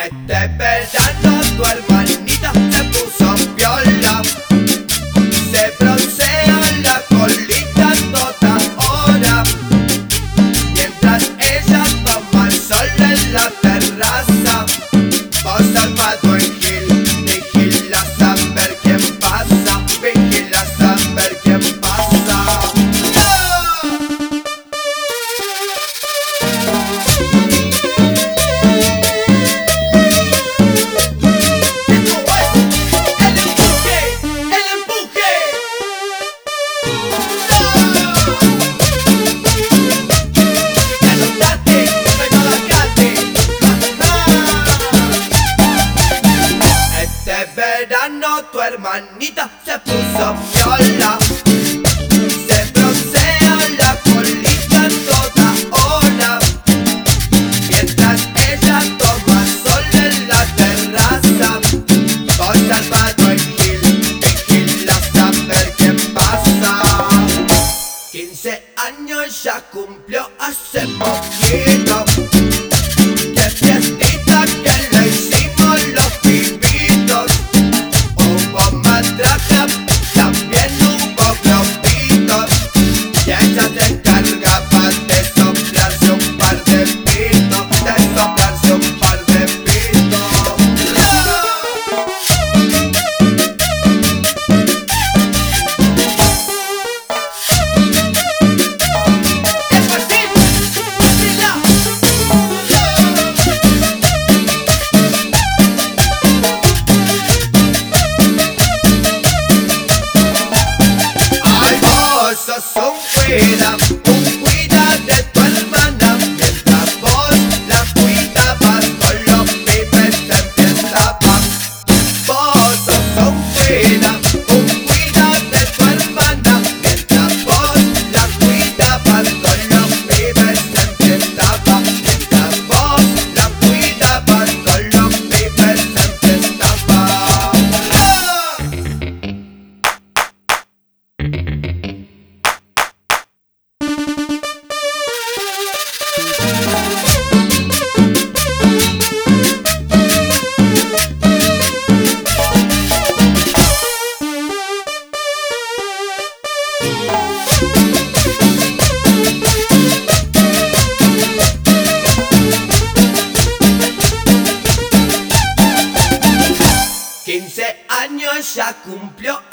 Este verano tu hermanita se puso piola, se broncea la colita toda hora, mientras ella toma el sol en la terraza. Vos armado en Gil, vigila a saber quién pasa, vigila a saber quién pasa. Verano tu hermanita se puso viola, se broncea la colita toda hora, mientras ella toma sol en la terraza. Vos armado en Gil, vigila a saber qué pasa. 15 años ya cumplió hace poquito, qué fiestita que le hicimos los pibitos. Hubo matraca, también hubo globitos, y ella se encargaba de soplarse un par de pitos, de soplarse un par de pitos. Es fácil, vacila. Ay, vos sos un cuida de tu hermana, mientras vos la cuidabas con los pibes en fiesta. Vos sos un cuida de tu hermana, mientras vos la cuidabas con los pibes en fiesta. Mientras vos la cuidabas con los pibes en fiesta. Quince años ya cumplió